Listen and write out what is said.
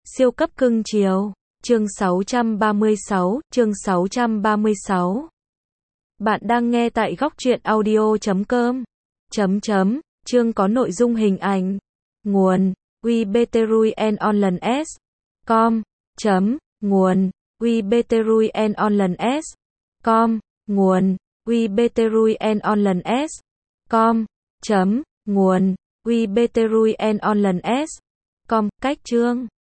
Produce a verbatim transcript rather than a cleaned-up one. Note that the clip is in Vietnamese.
Siêu cấp cưng chiều. Chương sáu trăm ba mươi sáu, chương sáu trăm ba mươi sáu. Bạn đang nghe tại góc truyện audio chấm com. Chấm chấm, chương có nội dung hình ảnh. Nguồn: webterruyenonline s com. Chấm, nguồn: webterruyenonline s com. Nguồn: webterruyenonline s com. Chấm, nguồn: webterruyenonline s com. Cách chương.